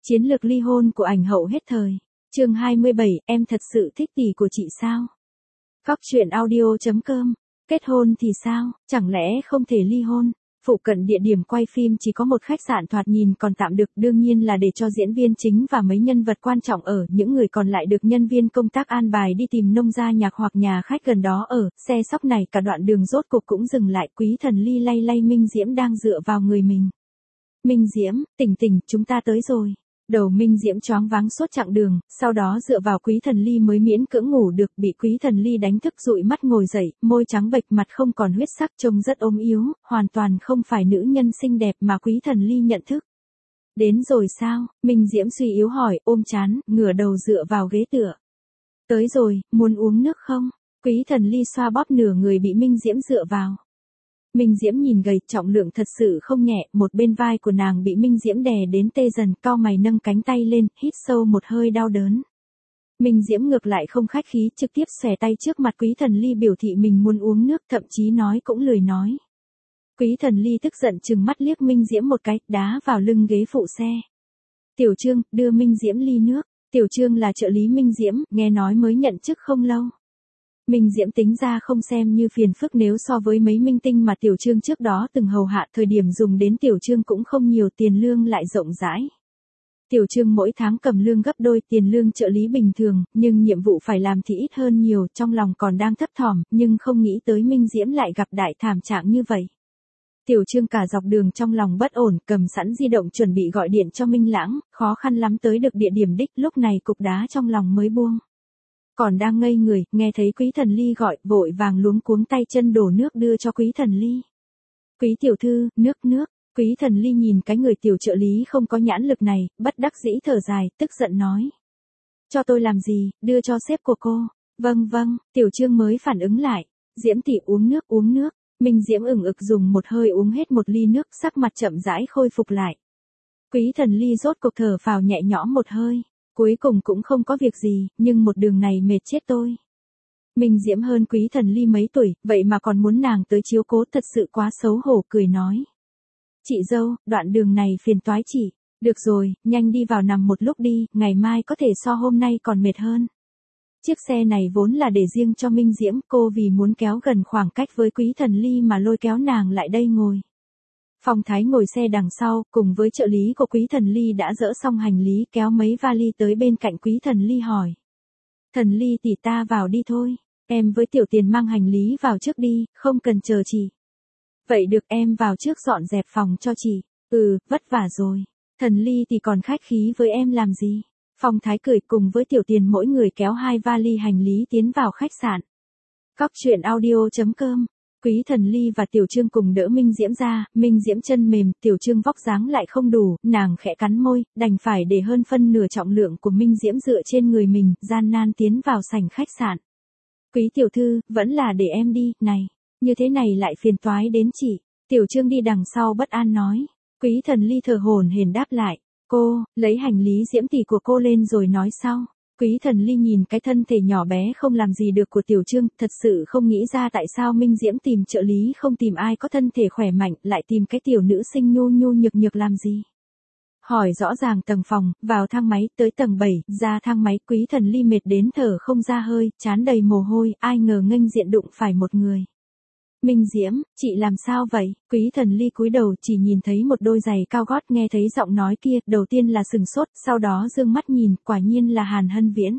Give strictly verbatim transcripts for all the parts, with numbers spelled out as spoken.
Chiến lược ly hôn của ảnh hậu hết thời. Chương hai mươi bảy, em thật sự thích tỷ của chị sao? Cóc truyện audio chấm com. Kết hôn thì sao, chẳng lẽ không thể ly hôn? Phụ cận địa điểm quay phim chỉ có một khách sạn thoạt nhìn còn tạm được, đương nhiên là để cho diễn viên chính và mấy nhân vật quan trọng ở, những người còn lại được nhân viên công tác an bài đi tìm nông gia nhạc hoặc nhà khách gần đó ở. Xe sóc này cả đoạn đường rốt cuộc cũng dừng lại, Quý Thần Ly lay lay Minh Diễm đang dựa vào người mình. Minh Diễm, tỉnh tỉnh, chúng ta tới rồi. Đầu Minh Diễm choáng váng suốt chặng đường, sau đó dựa vào Quý Thần Ly mới miễn cưỡng ngủ được, bị Quý Thần Ly đánh thức dụi mắt ngồi dậy, môi trắng bệch, mặt không còn huyết sắc, trông rất ốm yếu, hoàn toàn không phải nữ nhân xinh đẹp mà Quý Thần Ly nhận thức. Đến rồi sao? Minh Diễm suy yếu hỏi, ôm chán, ngửa đầu dựa vào ghế tựa. Tới rồi, muốn uống nước không? Quý Thần Ly xoa bóp nửa người bị Minh Diễm dựa vào. Minh Diễm nhìn gầy, trọng lượng thật sự không nhẹ, một bên vai của nàng bị Minh Diễm đè đến tê dần, cau mày nâng cánh tay lên, hít sâu một hơi đau đớn. Minh Diễm ngược lại không khách khí, trực tiếp xòe tay trước mặt Quý Thần Ly biểu thị mình muốn uống nước, thậm chí nói cũng lười nói. Quý Thần Ly tức giận trừng mắt liếc Minh Diễm một cái, đá vào lưng ghế phụ xe. Tiểu Trương, đưa Minh Diễm ly nước. Tiểu Trương là trợ lý Minh Diễm, nghe nói mới nhận chức không lâu. Minh Diễm tính ra không xem như phiền phức nếu so với mấy minh tinh mà Tiểu Trương trước đó từng hầu hạ, thời điểm dùng đến Tiểu Trương cũng không nhiều, tiền lương lại rộng rãi. Tiểu Trương mỗi tháng cầm lương gấp đôi tiền lương trợ lý bình thường, nhưng nhiệm vụ phải làm thì ít hơn nhiều, trong lòng còn đang thấp thỏm, nhưng không nghĩ tới Minh Diễm lại gặp đại thảm trạng như vậy. Tiểu Trương cả dọc đường trong lòng bất ổn, cầm sẵn di động chuẩn bị gọi điện cho Minh Lãng, khó khăn lắm tới được địa điểm đích, lúc này cục đá trong lòng mới buông. Còn đang ngây người, nghe thấy Quý Thần Ly gọi, vội vàng luống cuống tay chân đổ nước đưa cho Quý Thần Ly. Quý tiểu thư, nước nước. Quý Thần Ly nhìn cái người tiểu trợ lý không có nhãn lực này, bất đắc dĩ thở dài, tức giận nói. Cho tôi làm gì, đưa cho sếp của cô. Vâng vâng, Tiểu Trương mới phản ứng lại. Diễm tỷ uống nước uống nước. Minh Diễm ửng ực dùng một hơi uống hết một ly nước, sắc mặt chậm rãi khôi phục lại. Quý Thần Ly rốt cuộc thở phào nhẹ nhõm một hơi. Cuối cùng cũng không có việc gì, nhưng một đường này mệt chết tôi. Minh Diễm hơn Quý Thần Ly mấy tuổi, vậy mà còn muốn nàng tới chiếu cố, thật sự quá xấu hổ, cười nói. Chị dâu, đoạn đường này phiền toái chị. Được rồi, nhanh đi vào nằm một lúc đi, ngày mai có thể so hôm nay còn mệt hơn. Chiếc xe này vốn là để riêng cho Minh Diễm, cô vì muốn kéo gần khoảng cách với Quý Thần Ly mà lôi kéo nàng lại đây ngồi. Phong Thái ngồi xe đằng sau, cùng với trợ lý của Quý Thần Ly đã dỡ xong hành lý, kéo mấy vali tới bên cạnh Quý Thần Ly hỏi. Thần Ly tỷ, ta vào đi thôi, em với Tiểu Tiền mang hành lý vào trước đi, không cần chờ chị. Vậy được, em vào trước dọn dẹp phòng cho chị. Ừ, vất vả rồi. Thần Ly tỷ còn khách khí với em làm gì? Phong Thái cười, cùng với Tiểu Tiền mỗi người kéo hai vali hành lý tiến vào khách sạn. Cóc truyện audio chấm com. Quý Thần Ly và Tiểu Trương cùng đỡ Minh Diễm ra, Minh Diễm chân mềm, Tiểu Trương vóc dáng lại không đủ, nàng khẽ cắn môi, đành phải để hơn phân nửa trọng lượng của Minh Diễm dựa trên người mình, gian nan tiến vào sảnh khách sạn. Quý tiểu thư, vẫn là để em đi, này, như thế này lại phiền toái đến chị. Tiểu Trương đi đằng sau bất an nói. Quý Thần Ly thở hổn hển đáp lại, cô, lấy hành lý Diễm tỷ của cô lên rồi nói sau. Quý Thần Ly nhìn cái thân thể nhỏ bé không làm gì được của Tiểu Trương, thật sự không nghĩ ra tại sao Minh Diễm tìm trợ lý không tìm ai có thân thể khỏe mạnh, lại tìm cái tiểu nữ sinh nhu nhu nhược nhược làm gì. Hỏi rõ ràng tầng phòng, vào thang máy, tới tầng bảy, ra thang máy, Quý Thần Ly mệt đến thở không ra hơi, trán đầy mồ hôi, ai ngờ nghênh diện đụng phải một người. Minh Diễm, chị làm sao vậy? Quý Thần Ly cúi đầu chỉ nhìn thấy một đôi giày cao gót, nghe thấy giọng nói kia, đầu tiên là sừng sốt, sau đó dương mắt nhìn, quả nhiên là Hàn Hân Viễn.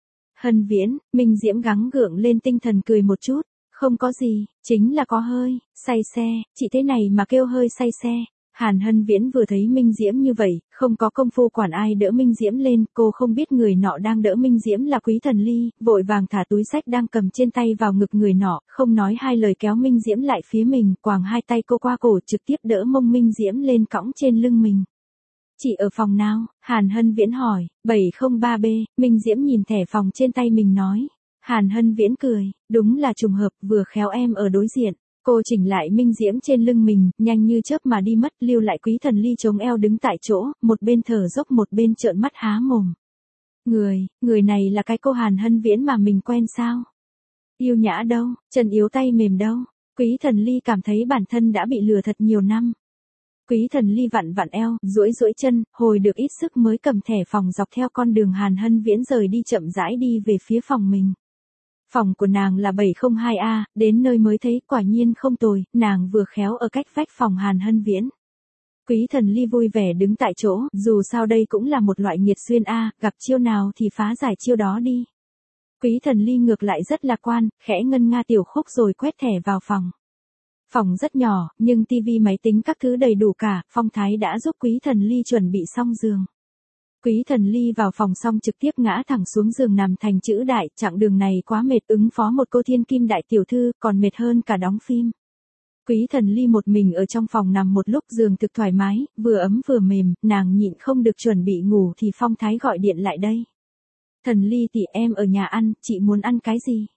Hân Viễn, Minh Diễm gắng gượng lên tinh thần cười một chút, không có gì, chính là có hơi, say xe, chị thế này mà kêu hơi say xe. Hàn Hân Viễn vừa thấy Minh Diễm như vậy, không có công phu quản ai đỡ Minh Diễm lên, cô không biết người nọ đang đỡ Minh Diễm là Quý Thần Ly, vội vàng thả túi xách đang cầm trên tay vào ngực người nọ, không nói hai lời kéo Minh Diễm lại phía mình, quàng hai tay cô qua cổ, trực tiếp đỡ mông Minh Diễm lên cõng trên lưng mình. Chị ở phòng nào? Hàn Hân Viễn hỏi. bảy không ba B, Minh Diễm nhìn thẻ phòng trên tay mình nói. Hàn Hân Viễn cười, đúng là trùng hợp, vừa khéo em ở đối diện. Cô chỉnh lại Minh Diễm trên lưng mình, nhanh như chớp mà đi mất, lưu lại Quý Thần Ly chống eo đứng tại chỗ, một bên thở dốc một bên trợn mắt há mồm. Người, người này là cái cô Hàn Hân Viễn mà mình quen sao? Yêu nhã đâu, chân yếu tay mềm đâu? Quý Thần Ly cảm thấy bản thân đã bị lừa thật nhiều năm. Quý Thần Ly vặn vặn eo, duỗi duỗi chân, hồi được ít sức mới cầm thẻ phòng dọc theo con đường Hàn Hân Viễn rời đi chậm rãi đi về phía phòng mình. Phòng của nàng là bảy không hai A, đến nơi mới thấy quả nhiên không tồi, nàng vừa khéo ở cách vách phòng Hàn Hân Viễn. Quý Thần Ly vui vẻ đứng tại chỗ, dù sao đây cũng là một loại nghiệt xuyên A, gặp chiêu nào thì phá giải chiêu đó đi. Quý Thần Ly ngược lại rất lạc quan, khẽ ngân nga tiểu khúc rồi quét thẻ vào phòng. Phòng rất nhỏ, nhưng tivi máy tính các thứ đầy đủ cả, Phong Thái đã giúp Quý Thần Ly chuẩn bị xong giường. Quý Thần Ly vào phòng xong trực tiếp ngã thẳng xuống giường nằm thành chữ đại, chặng đường này quá mệt ứng phó một cô thiên kim đại tiểu thư, còn mệt hơn cả đóng phim. Quý Thần Ly một mình ở trong phòng nằm một lúc giường thực thoải mái, vừa ấm vừa mềm, nàng nhịn không được chuẩn bị ngủ thì Phong Thái gọi điện lại đây. Thần Ly tỷ em ở nhà ăn, chị muốn ăn cái gì?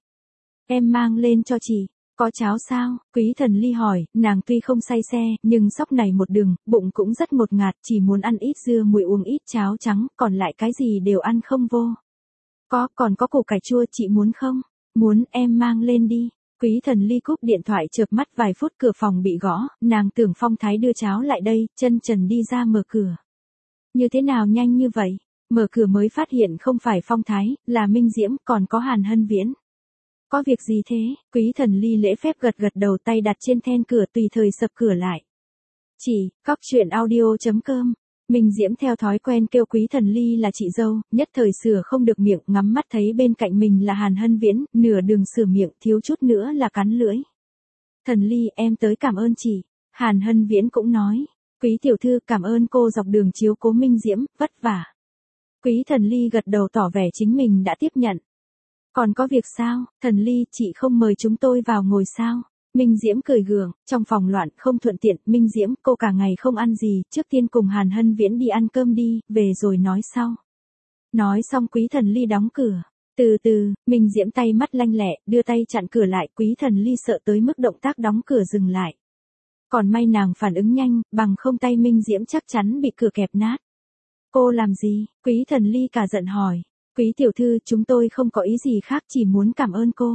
Em mang lên cho chị. Có cháo sao? Quý Thần Ly hỏi, nàng tuy không say xe, nhưng sóc này một đường, bụng cũng rất ngột ngạt, chỉ muốn ăn ít dưa muội uống ít cháo trắng, còn lại cái gì đều ăn không vô. Có, còn có củ cải chua chị muốn không? Muốn, em mang lên đi. Quý Thần Ly cúp điện thoại chợp mắt vài phút cửa phòng bị gõ, nàng tưởng Phong Thái đưa cháo lại đây, chân trần đi ra mở cửa. Như thế nào nhanh như vậy? Mở cửa mới phát hiện không phải Phong Thái, là Minh Diễm, còn có Hàn Hân Viễn. Có việc gì thế? Quý Thần Ly lễ phép gật gật đầu, tay đặt trên then cửa tùy thời sập cửa lại. Chỉ, cóc truyện audio chấm com. Minh Diễm theo thói quen kêu Quý Thần Ly là chị dâu, nhất thời sửa không được miệng, ngắm mắt thấy bên cạnh mình là Hàn Hân Viễn, nửa đường sửa miệng thiếu chút nữa là cắn lưỡi. Thần Ly em tới cảm ơn chị. Hàn Hân Viễn cũng nói. Quý tiểu thư cảm ơn cô dọc đường chiếu cố Minh Diễm, vất vả. Quý Thần Ly gật đầu tỏ vẻ chính mình đã tiếp nhận. Còn có việc sao, Thần Ly, chị không mời chúng tôi vào ngồi sao? Minh Diễm cười gượng, trong phòng loạn không thuận tiện, Minh Diễm, cô cả ngày không ăn gì, trước tiên cùng Hàn Hân Viễn đi ăn cơm đi, về rồi nói sau. Nói xong Quý Thần Ly đóng cửa. Từ từ, Minh Diễm tay mắt lanh lẹ, đưa tay chặn cửa lại, Quý Thần Ly sợ tới mức động tác đóng cửa dừng lại. Còn may nàng phản ứng nhanh, bằng không tay Minh Diễm chắc chắn bị cửa kẹp nát. Cô làm gì? Quý Thần Ly cả giận hỏi. Quý tiểu thư, chúng tôi không có ý gì khác, chỉ muốn cảm ơn cô.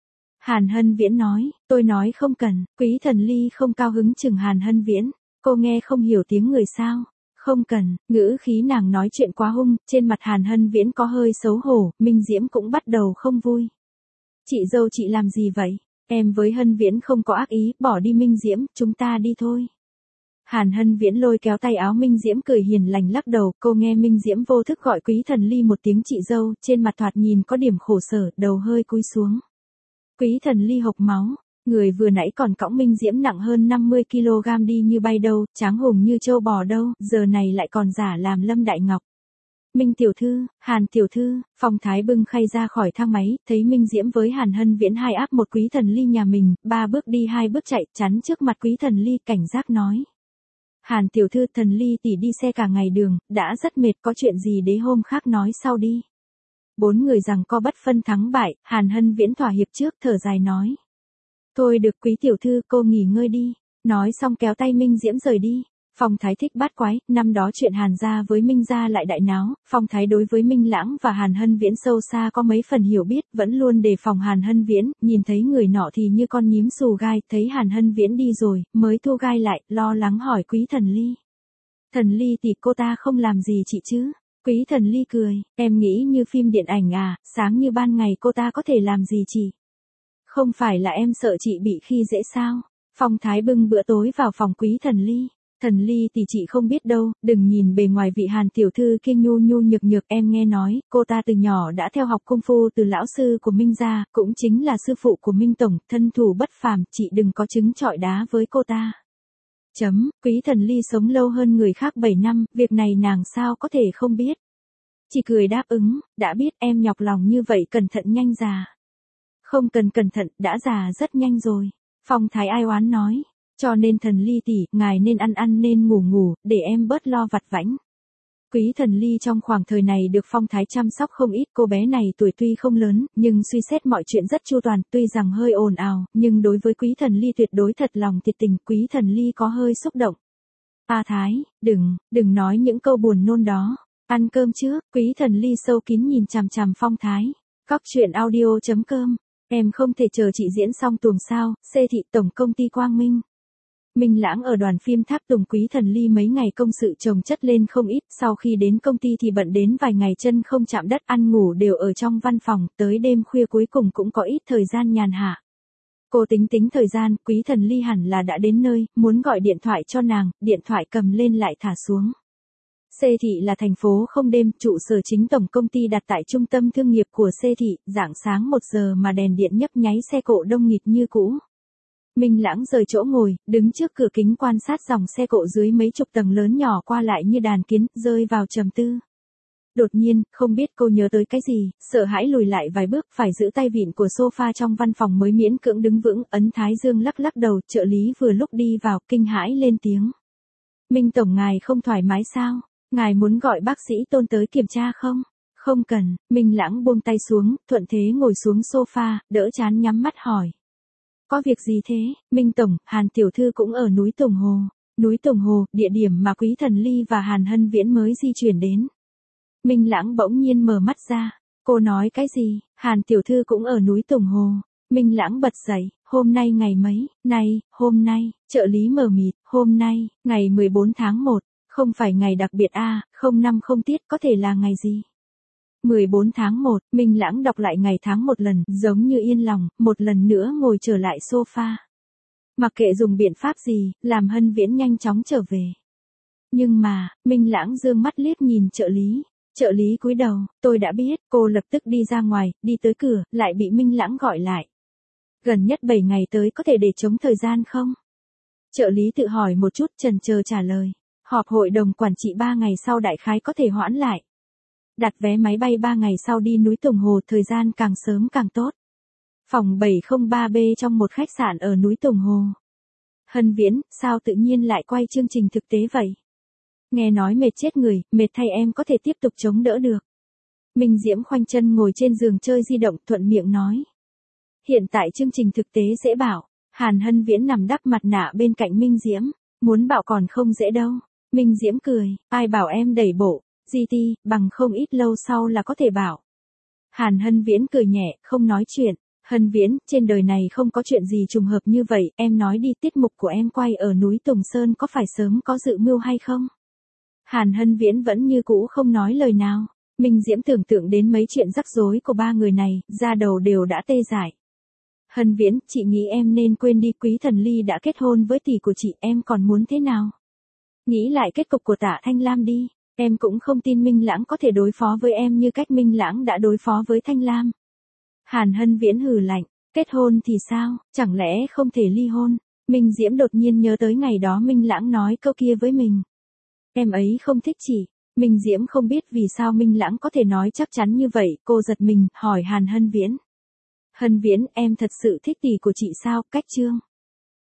Hàn Hân Viễn nói, tôi nói không cần. Quý Thần Ly không cao hứng chừng Hàn Hân Viễn. Cô nghe không hiểu tiếng người sao? Không cần, ngữ khí nàng nói chuyện quá hung, trên mặt Hàn Hân Viễn có hơi xấu hổ, Minh Diễm cũng bắt đầu không vui. Chị dâu chị làm gì vậy? Em với Hân Viễn không có ác ý, bỏ đi Minh Diễm, chúng ta đi thôi. Hàn Hân Viễn lôi kéo tay áo Minh Diễm cười hiền lành lắc đầu, cô nghe Minh Diễm vô thức gọi Quý Thần Ly một tiếng chị dâu, trên mặt thoạt nhìn có điểm khổ sở, đầu hơi cúi xuống. Quý Thần Ly hộc máu, người vừa nãy còn cõng Minh Diễm nặng hơn năm mươi ki lô gam đi như bay đâu, tráng hùng như trâu bò đâu, giờ này lại còn giả làm Lâm Đại Ngọc. Minh tiểu thư, Hàn tiểu thư, Phong Thái bưng khay ra khỏi thang máy, thấy Minh Diễm với Hàn Hân Viễn hai áp một Quý Thần Ly nhà mình, ba bước đi hai bước chạy, chắn trước mặt Quý Thần Ly, cảnh giác nói. Hàn tiểu thư, Thần Ly tỷ đi xe cả ngày đường, đã rất mệt, có chuyện gì để hôm khác nói sau đi. Bốn người rằng co bất phân thắng bại, Hàn Hân Viễn thỏa hiệp trước, thở dài nói. Thôi được Quý tiểu thư, cô nghỉ ngơi đi. Nói xong kéo tay Minh Diễm rời đi. Phong Thái thích bát quái, năm đó chuyện Hàn gia với Minh gia lại đại náo, Phong Thái đối với Minh Lãng và Hàn Hân Viễn sâu xa có mấy phần hiểu biết, vẫn luôn đề phòng Hàn Hân Viễn, nhìn thấy người nọ thì như con nhím xù gai, thấy Hàn Hân Viễn đi rồi, mới thu gai lại, lo lắng hỏi Quý Thần Ly. Thần Ly thì cô ta không làm gì chị chứ? Quý Thần Ly cười, em nghĩ như phim điện ảnh à, sáng như ban ngày cô ta có thể làm gì chị? Không phải là em sợ chị bị khi dễ sao? Phong Thái bưng bữa tối vào phòng Quý Thần Ly. Thần Ly thì chị không biết đâu, đừng nhìn bề ngoài vị Hàn tiểu thư kia nhu nhu nhược nhược, em nghe nói, cô ta từ nhỏ đã theo học công phu từ lão sư của Minh gia, cũng chính là sư phụ của Minh tổng, thân thủ bất phàm, chị đừng có trứng trọi đá với cô ta. Chấm, Quý Thần Ly sống lâu hơn người khác bảy năm, việc này nàng sao có thể không biết. Chị cười đáp ứng, đã biết em nhọc lòng như vậy cẩn thận nhanh già. Không cần cẩn thận, đã già rất nhanh rồi. Phong Thái ai oán nói. Cho nên Thần Ly tỷ, ngài nên ăn ăn nên ngủ ngủ, để em bớt lo vặt vãnh. Quý Thần Ly trong khoảng thời này được Phong Thái chăm sóc không ít, cô bé này tuổi tuy không lớn, nhưng suy xét mọi chuyện rất chu toàn, tuy rằng hơi ồn ào, nhưng đối với Quý Thần Ly tuyệt đối thật lòng thiệt tình, Quý Thần Ly có hơi xúc động. A Thái, đừng, đừng nói những câu buồn nôn đó, ăn cơm trước, Quý Thần Ly sâu kín nhìn chằm chằm Phong Thái. Cóc truyện audio chấm com, em không thể chờ chị diễn xong tuồng sao, xê thị tổng công ty Quang Minh. Minh Lãng ở đoàn phim Tháp Tùng Quý Thần Ly mấy ngày công sự chồng chất lên không ít, sau khi đến công ty thì bận đến vài ngày chân không chạm đất, ăn ngủ đều ở trong văn phòng, tới đêm khuya cuối cùng cũng có ít thời gian nhàn hạ. Cô tính tính thời gian, Quý Thần Ly hẳn là đã đến nơi, muốn gọi điện thoại cho nàng, điện thoại cầm lên lại thả xuống. C thị là thành phố không đêm, trụ sở chính tổng công ty đặt tại trung tâm thương nghiệp của C thị, rạng sáng một giờ mà đèn điện nhấp nháy, xe cộ đông nghịt như cũ. Minh Lãng rời chỗ ngồi, đứng trước cửa kính quan sát dòng xe cộ dưới mấy chục tầng lớn nhỏ qua lại như đàn kiến, rơi vào trầm tư. Đột nhiên, không biết cô nhớ tới cái gì, sợ hãi lùi lại vài bước, phải giữ tay vịn của sofa trong văn phòng mới miễn cưỡng đứng vững, ấn thái dương lắc lắc đầu, trợ lý vừa lúc đi vào, kinh hãi lên tiếng. Minh tổng, ngài không thoải mái sao? Ngài muốn gọi bác sĩ Tôn tới kiểm tra không? Không cần. Minh Lãng buông tay xuống, thuận thế ngồi xuống sofa, đỡ chán nhắm mắt hỏi. Có việc gì thế? Minh tổng, Hàn tiểu thư cũng ở núi Tùng Hồ. Núi Tùng Hồ, địa điểm mà Quý Thần Ly và Hàn Hân Viễn mới di chuyển đến. Minh Lãng bỗng nhiên mở mắt ra. Cô nói cái gì? Hàn tiểu thư cũng ở núi Tùng Hồ. Minh Lãng bật dậy. Hôm nay ngày mấy? Này, hôm nay. Trợ lý mờ mịt. Hôm nay, ngày mười bốn tháng một. Không phải ngày đặc biệt a, à, không năm không tiết, có thể là ngày gì? mười bốn tháng một, Minh Lãng đọc lại ngày tháng một lần, giống như yên lòng, một lần nữa ngồi trở lại sofa. Mặc kệ dùng biện pháp gì, làm Hân Viễn nhanh chóng trở về. Nhưng mà, Minh Lãng dương mắt liếc nhìn trợ lý. Trợ lý cúi đầu, tôi đã biết, cô lập tức đi ra ngoài, đi tới cửa, lại bị Minh Lãng gọi lại. Gần nhất bảy ngày tới có thể để chống thời gian không? Trợ lý tự hỏi một chút, chần chờ trả lời. Họp hội đồng quản trị ba ngày sau đại khái có thể hoãn lại. Đặt vé máy bay ba ngày sau đi núi Tùng Hồ, thời gian càng sớm càng tốt. Phòng bảy không ba B trong một khách sạn ở núi Tùng Hồ. Hân Viễn, sao tự nhiên lại quay chương trình thực tế vậy? Nghe nói mệt chết người, mệt thay em có thể tiếp tục chống đỡ được. Minh Diễm khoanh chân ngồi trên giường chơi di động, thuận miệng nói. Hiện tại chương trình thực tế dễ bảo. Hàn Hân Viễn nằm đắp mặt nạ bên cạnh Minh Diễm. Muốn bảo còn không dễ đâu. Minh Diễm cười, ai bảo em đẩy bộ, giê tê, bằng không ít lâu sau là có thể bảo. Hàn Hân Viễn cười nhẹ, không nói chuyện. Hân Viễn, trên đời này không có chuyện gì trùng hợp như vậy, em nói đi, tiết mục của em quay ở núi Tùng Sơn có phải sớm có dự mưu hay không? Hàn Hân Viễn vẫn như cũ không nói lời nào. Minh Diễm tưởng tượng đến mấy chuyện rắc rối của ba người này, da đầu đều đã tê dại. Hân Viễn, chị nghĩ em nên quên đi, Quý Thần Ly đã kết hôn với tỷ của chị, em còn muốn thế nào? Nghĩ lại kết cục của Tạ Thanh Lam đi, em cũng không tin Minh Lãng có thể đối phó với em như cách Minh Lãng đã đối phó với Thanh Lam. Hàn Hân Viễn hừ lạnh, kết hôn thì sao, chẳng lẽ không thể ly hôn? Minh Diễm đột nhiên nhớ tới ngày đó Minh Lãng nói câu kia với mình. Em ấy không thích chị. Minh Diễm không biết vì sao Minh Lãng có thể nói chắc chắn như vậy, cô giật mình, hỏi Hàn Hân Viễn. Hân Viễn, em thật sự thích tỷ của chị sao, cách Trương?